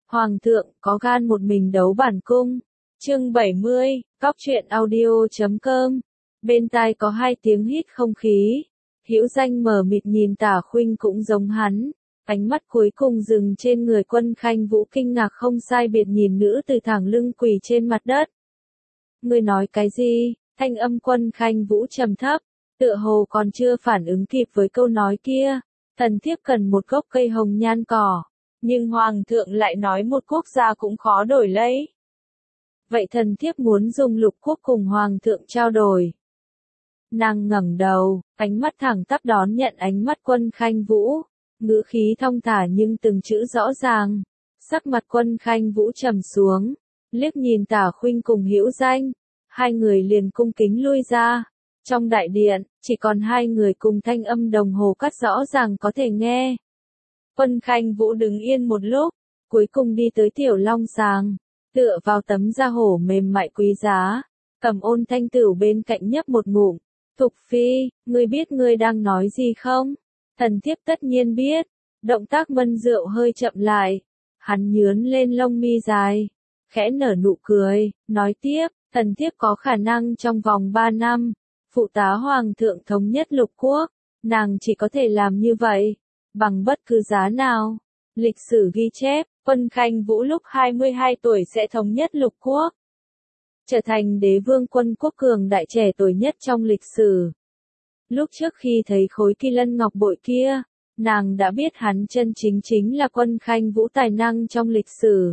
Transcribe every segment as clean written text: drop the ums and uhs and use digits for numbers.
Hoàng thượng có gan một mình đấu bản cung. Chương 70, Cóc truyện audio.com. Bên tai có hai tiếng hít không khí. Hữu Danh mờ mịt nhìn Tả Khuynh cũng giống hắn, ánh mắt cuối cùng dừng trên người Quân Khanh Vũ, kinh ngạc không sai biệt nhìn nữ từ thẳng lưng quỳ trên mặt đất. Ngươi nói cái gì? Thanh âm Quân Khanh Vũ trầm thấp, tựa hồ còn chưa phản ứng kịp với câu nói kia. Thần thiếp cần một gốc cây hồng nhan cỏ, nhưng Hoàng thượng lại nói một quốc gia cũng khó đổi lấy. Vậy thần thiếp muốn dùng lục quốc cùng Hoàng thượng trao đổi. Nàng ngẩng đầu, ánh mắt thẳng tắp đón nhận ánh mắt Quân Khanh Vũ, ngữ khí thong thả nhưng từng chữ rõ ràng. Sắc mặt Quân Khanh Vũ trầm xuống, liếc nhìn Tả Khuynh cùng Hữu Danh, hai người liền cung kính lui ra. Trong đại điện, chỉ còn hai người cùng thanh âm đồng hồ cắt rõ ràng có thể nghe. Quân Khanh Vũ đứng yên một lúc, cuối cùng đi tới Tiểu Long Sàng, tựa vào tấm da hổ mềm mại quý giá, cầm Ôn Thanh Tửu bên cạnh nhấp một ngụm. Thục Phi, ngươi biết ngươi đang nói gì không? Thần thiếp tất nhiên biết. Động tác mân rượu hơi chậm lại, hắn nhướn lên lông mi dài, khẽ nở nụ cười, nói tiếp, thần thiếp có khả năng trong vòng 3 năm, phụ tá Hoàng thượng thống nhất lục quốc. Nàng chỉ có thể làm như vậy, bằng bất cứ giá nào. Lịch sử ghi chép, Quân Khanh Vũ lúc 22 tuổi sẽ thống nhất lục quốc, trở thành đế vương quân quốc cường đại trẻ tuổi nhất trong lịch sử. Lúc trước khi thấy khối kỳ lân ngọc bội kia, nàng đã biết hắn chân chính là Quân Khanh Vũ tài năng trong lịch sử.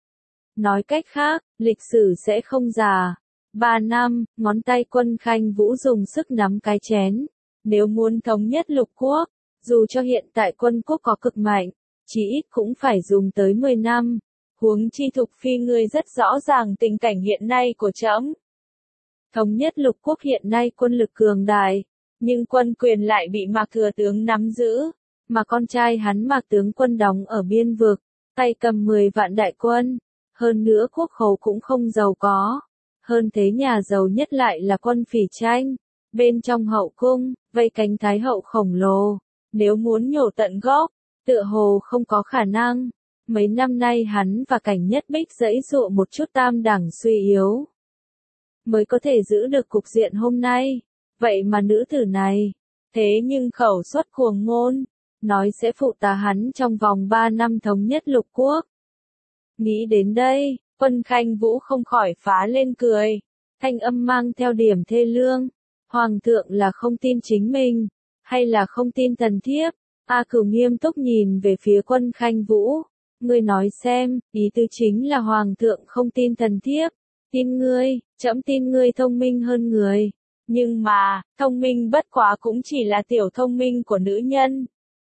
Nói cách khác, lịch sử sẽ không già. 3 năm, ngón tay Quân Khanh Vũ dùng sức nắm cái chén. Nếu muốn thống nhất lục quốc, dù cho hiện tại quân quốc có cực mạnh, chỉ ít cũng phải dùng tới 10 năm. Huống chi Thục Phi ngươi rất rõ ràng tình cảnh hiện nay của trẫm. Thống nhất lục quốc hiện nay quân lực cường đại, nhưng quân quyền lại bị Mạc Thừa Tướng nắm giữ, mà con trai hắn Mạc Tướng Quân đóng ở biên vực, tay cầm 10 vạn đại quân, hơn nữa quốc khố cũng không giàu có. Hơn thế nhà giàu nhất lại là Quân Phỉ Tranh, bên trong hậu cung, vây cánh thái hậu khổng lồ, nếu muốn nhổ tận gốc, tựa hồ không có khả năng. Mấy năm nay hắn và Cảnh Nhất Bích giãy giụa một chút tam đẳng suy yếu, mới có thể giữ được cục diện hôm nay. Vậy mà nữ tử này, thế nhưng khẩu xuất cuồng ngôn, nói sẽ phụ tá hắn trong vòng 3 năm thống nhất lục quốc. Nghĩ đến đây, Quân Khanh Vũ không khỏi phá lên cười, thanh âm mang theo điểm thê lương. Hoàng thượng là không tin chính mình, hay là không tin thần thiếp? A Cửu nghiêm túc nhìn về phía Quân Khanh Vũ. Ngươi nói xem, ý tứ chính là Hoàng thượng không tin thần thiếp. Tin ngươi, trẫm tin ngươi thông minh hơn người. Nhưng mà, thông minh bất quá cũng chỉ là tiểu thông minh của nữ nhân.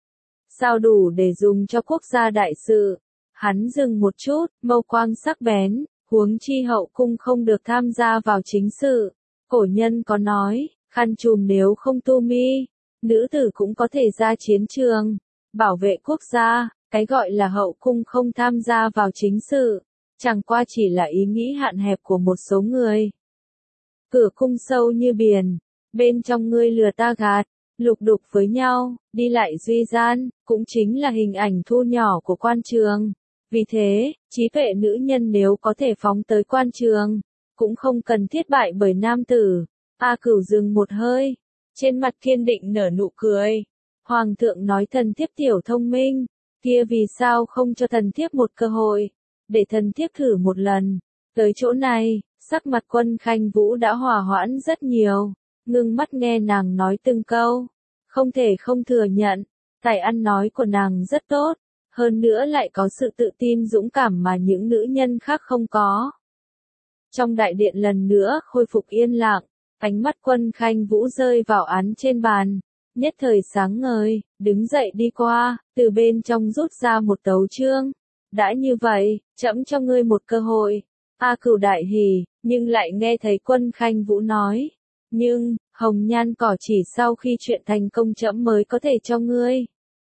Sao đủ để dùng cho quốc gia đại sự? Hắn dừng một chút, mâu quang sắc bén, huống chi hậu cung không được tham gia vào chính sự. Cổ nhân có nói, khăn trùm nếu không tu mi, nữ tử cũng có thể ra chiến trường, bảo vệ quốc gia. Cái gọi là hậu cung không tham gia vào chính sự, chẳng qua chỉ là ý nghĩ hạn hẹp của một số người. Cửa cung sâu như biển, bên trong ngươi lừa ta gạt, lục đục với nhau, đi lại duy gian, cũng chính là hình ảnh thu nhỏ của quan trường. Vì thế, trí tuệ nữ nhân nếu có thể phóng tới quan trường, cũng không cần thiết bại bởi nam tử. A Cửu dừng một hơi, trên mặt kiên định nở nụ cười. Hoàng thượng nói thần thiếp tiểu thông minh, kia vì sao không cho thần thiếp một cơ hội, để thần thiếp thử một lần. Tới chỗ này, sắc mặt Quân Khanh Vũ đã hòa hoãn rất nhiều, ngưng mắt nghe nàng nói từng câu. Không thể không thừa nhận, tài ăn nói của nàng rất tốt, hơn nữa lại có sự tự tin dũng cảm mà những nữ nhân khác không có. Trong đại điện lần nữa khôi phục yên lặng, ánh mắt Quân Khanh Vũ rơi vào án trên bàn. Nhất thời sáng ngời, đứng dậy đi qua, từ bên trong rút ra một tấu chương. Đã như vậy, trẫm cho ngươi một cơ hội. A Cửu đại hỉ, nhưng lại nghe thấy Quân Khanh Vũ nói. Nhưng, hồng nhan cỏ chỉ sau khi chuyện thành công trẫm mới có thể cho ngươi.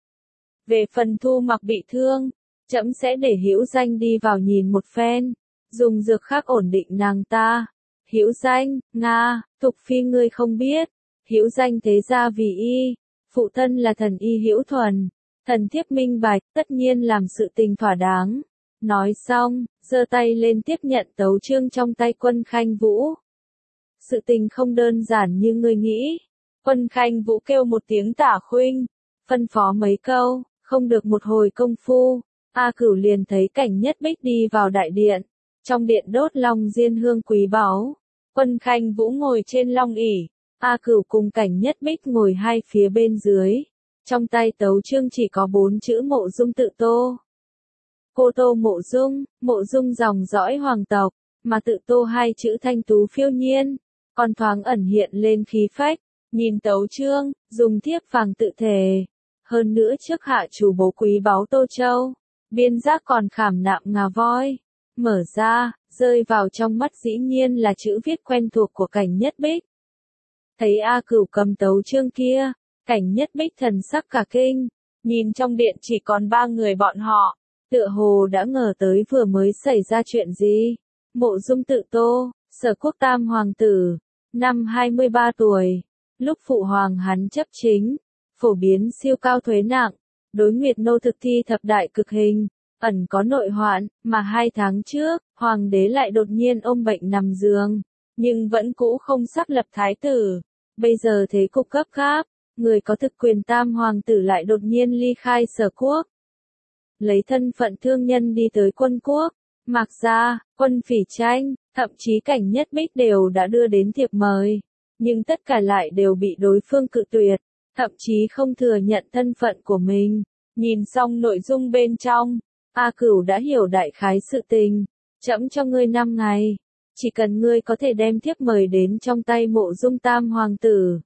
Về phần Thu Mặc bị thương, trẫm sẽ để Hữu Danh đi vào nhìn một phen, dùng dược khác ổn định nàng ta. Hữu Danh, Nga, Thục Phi ngươi không biết. Hữu Danh thế gia vì y, phụ thân là thần y Hữu Thuần, thần thiếp minh bạch, tất nhiên làm sự tình thỏa đáng. Nói xong, giơ tay lên tiếp nhận tấu chương trong tay Quân Khanh Vũ. Sự tình không đơn giản như ngươi nghĩ. Quân Khanh Vũ kêu một tiếng Tả Khuynh, phân phó mấy câu, không được một hồi công phu, A Cửu liền thấy Cảnh Nhất Bích đi vào đại điện. Trong điện đốt long diên hương quý báu. Quân Khanh Vũ ngồi trên long ỷ, A Cửu cùng Cảnh Nhất Bích ngồi hai phía bên dưới. Trong tay tấu chương chỉ có 4 chữ Mộ Dung tự tô. Cô tô Mộ Dung dòng dõi hoàng tộc, mà tự tô hai chữ thanh tú phiêu nhiên, còn thoáng ẩn hiện lên khí phách. Nhìn tấu chương, dùng thiếp vàng tự thề. Hơn nữa trước hạ chủ bố quý báu Tô Châu, biên giác còn khảm nạm ngà voi. Mở ra, rơi vào trong mắt dĩ nhiên là chữ viết quen thuộc của Cảnh Nhất Bích. Thấy A Cửu cầm tấu chương kia, Cảnh Nhất Bích thần sắc cả kinh, nhìn trong điện chỉ còn 3 người bọn họ, tựa hồ đã ngờ tới vừa mới xảy ra chuyện gì. Mộ Dung tự tô, Sở Quốc tam hoàng tử, năm 23 tuổi, lúc phụ hoàng hắn chấp chính, phổ biến siêu cao thuế nặng, đối Nguyệt nô thực thi thập đại cực hình, ẩn có nội hoạn, mà 2 tháng trước, hoàng đế lại đột nhiên ôm bệnh nằm giường, nhưng vẫn cũ không xác lập thái tử. Bây giờ thế cục cấp gáp, người có thực quyền tam hoàng tử lại đột nhiên ly khai Sở Quốc. Lấy thân phận thương nhân đi tới Quân quốc, Mạc Gia, Quân Phỉ Tranh, thậm chí Cảnh Nhất Bích đều đã đưa đến thiệp mời, nhưng tất cả lại đều bị đối phương cự tuyệt, thậm chí không thừa nhận thân phận của mình. Nhìn xong nội dung bên trong, A Cửu đã hiểu đại khái sự tình. Trẫm cho ngươi 5 ngày, chỉ cần ngươi có thể đem thiếp mời đến trong tay Mộ Dung tam hoàng tử,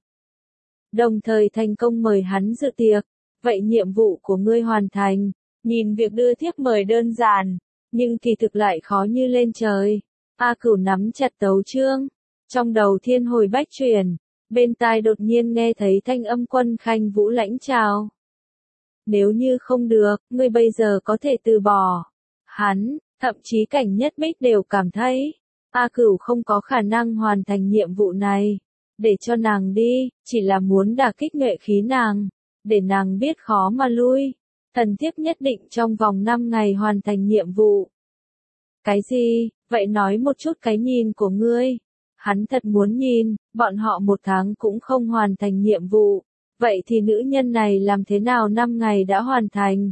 đồng thời thành công mời hắn dự tiệc, vậy nhiệm vụ của ngươi hoàn thành. Nhìn việc đưa thiếp mời đơn giản, nhưng kỳ thực lại khó như lên trời. A Cửu nắm chặt tấu chương, trong đầu thiên hồi bách chuyển, bên tai đột nhiên nghe thấy thanh âm Quân Khanh Vũ lãnh chào. Nếu như không được, ngươi bây giờ có thể từ bỏ. Hắn, thậm chí Cảnh Nhất Bích đều cảm thấy, A Cửu không có khả năng hoàn thành nhiệm vụ này. Để cho nàng đi, chỉ là muốn đả kích nhuệ khí nàng, để nàng biết khó mà lui. Thần thiếp nhất định trong vòng 5 ngày hoàn thành nhiệm vụ. Cái gì, vậy nói một chút cái nhìn của ngươi. Hắn thật muốn nhìn, bọn họ 1 tháng cũng không hoàn thành nhiệm vụ. Vậy thì nữ nhân này làm thế nào 5 ngày đã hoàn thành?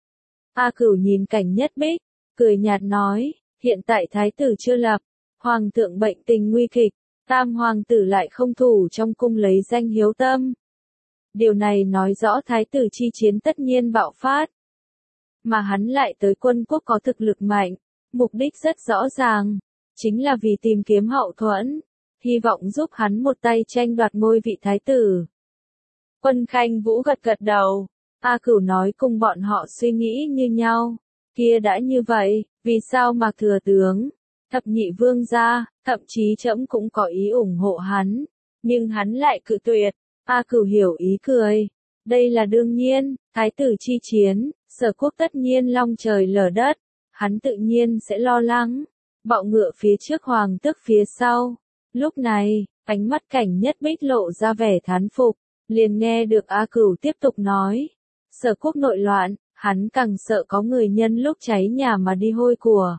A Cửu nhìn Cảnh Nhất Bích, cười nhạt nói, hiện tại thái tử chưa lập, hoàng thượng bệnh tình nguy kịch, tam hoàng tử lại không thủ trong cung lấy danh hiếu tâm. Điều này nói rõ thái tử chi chiến tất nhiên bạo phát. Mà hắn lại tới Quân quốc có thực lực mạnh, mục đích rất rõ ràng, chính là vì tìm kiếm hậu thuẫn, hy vọng giúp hắn một tay tranh đoạt ngôi vị thái tử. Quân Khanh Vũ gật gật đầu, A Cửu nói cùng bọn họ suy nghĩ như nhau. Kia đã như vậy, vì sao Mạc thừa tướng, thập nhị vương gia, thậm chí trẫm cũng có ý ủng hộ hắn, nhưng hắn lại cự tuyệt. A Cửu hiểu ý cười. Đây là đương nhiên, thái tử chi chiến, Sở Quốc tất nhiên long trời lở đất, hắn tự nhiên sẽ lo lắng. Bọ ngựa phía trước hoàng tước phía sau. Lúc này, ánh mắt Cảnh Nhất Bích lộ ra vẻ thán phục, liền nghe được A Cửu tiếp tục nói. Sở Quốc nội loạn, hắn càng sợ có người nhân lúc cháy nhà mà đi hôi của.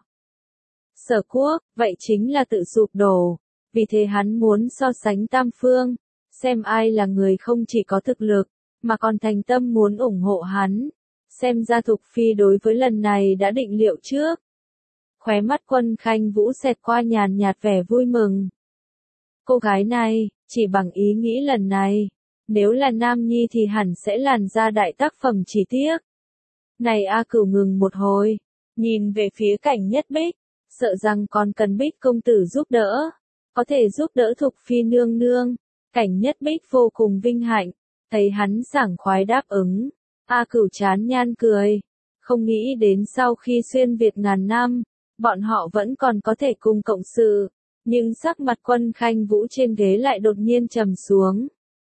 Sở Quốc, vậy chính là tự sụp đổ. Vì thế hắn muốn so sánh tam phương, xem ai là người không chỉ có thực lực, mà còn thành tâm muốn ủng hộ hắn. Xem ra Thục Phi đối với lần này đã định liệu trước. Khóe mắt Quân Khanh Vũ xẹt qua nhàn nhạt vẻ vui mừng. Cô gái này, chỉ bằng ý nghĩ lần này, nếu là nam nhi thì hẳn sẽ làn ra đại tác phẩm chỉ tiếc. Này A Cửu ngừng một hồi, nhìn về phía Cảnh Nhất Bích, sợ rằng còn cần Bích công tử giúp đỡ, có thể giúp đỡ Thục Phi nương nương. Cảnh Nhất Bích vô cùng vinh hạnh, thấy hắn sảng khoái đáp ứng. A Cửu chán nhan cười, không nghĩ đến sau khi xuyên Việt ngàn năm, bọn họ vẫn còn có thể cùng cộng sự, nhưng sắc mặt Quân Khanh Vũ trên ghế lại đột nhiên trầm xuống.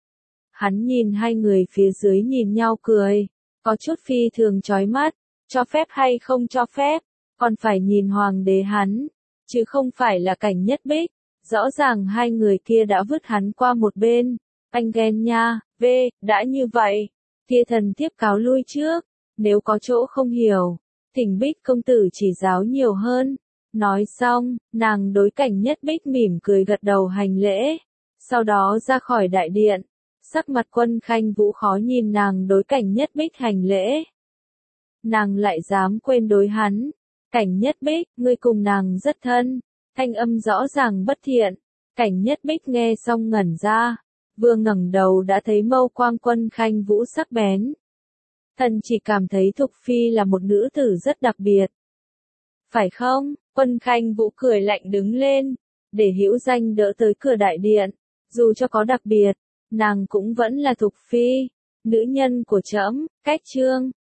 Hắn nhìn hai người phía dưới nhìn nhau cười, có chút phi thường chói mắt, cho phép hay không cho phép, còn phải nhìn hoàng đế hắn, chứ không phải là Cảnh Nhất Bích. Rõ ràng hai người kia đã vứt hắn qua một bên. Anh ghen nha, đã như vậy, kia thần thiếp cáo lui trước, nếu có chỗ không hiểu, thỉnh Bích công tử chỉ giáo nhiều hơn. Nói xong, nàng đối Cảnh Nhất Bích mỉm cười gật đầu hành lễ, sau đó ra khỏi đại điện. Sắc mặt Quân Khanh Vũ khó nhìn nàng đối Cảnh Nhất Bích hành lễ. Nàng lại dám quên đối hắn. Cảnh Nhất Bích, ngươi cùng nàng rất thân. Thanh âm rõ ràng bất thiện. Cảnh Nhất Bích nghe xong ngẩn ra. Vừa ngẩng đầu đã thấy mâu quang Quân Khanh Vũ sắc bén. Thần chỉ cảm thấy Thục Phi là một nữ tử rất đặc biệt. Phải không? Quân Khanh Vũ cười lạnh đứng lên, để Hữu Danh đỡ tới cửa đại điện. Dù cho có đặc biệt, nàng cũng vẫn là Thục Phi, nữ nhân của trẫm. Cách chương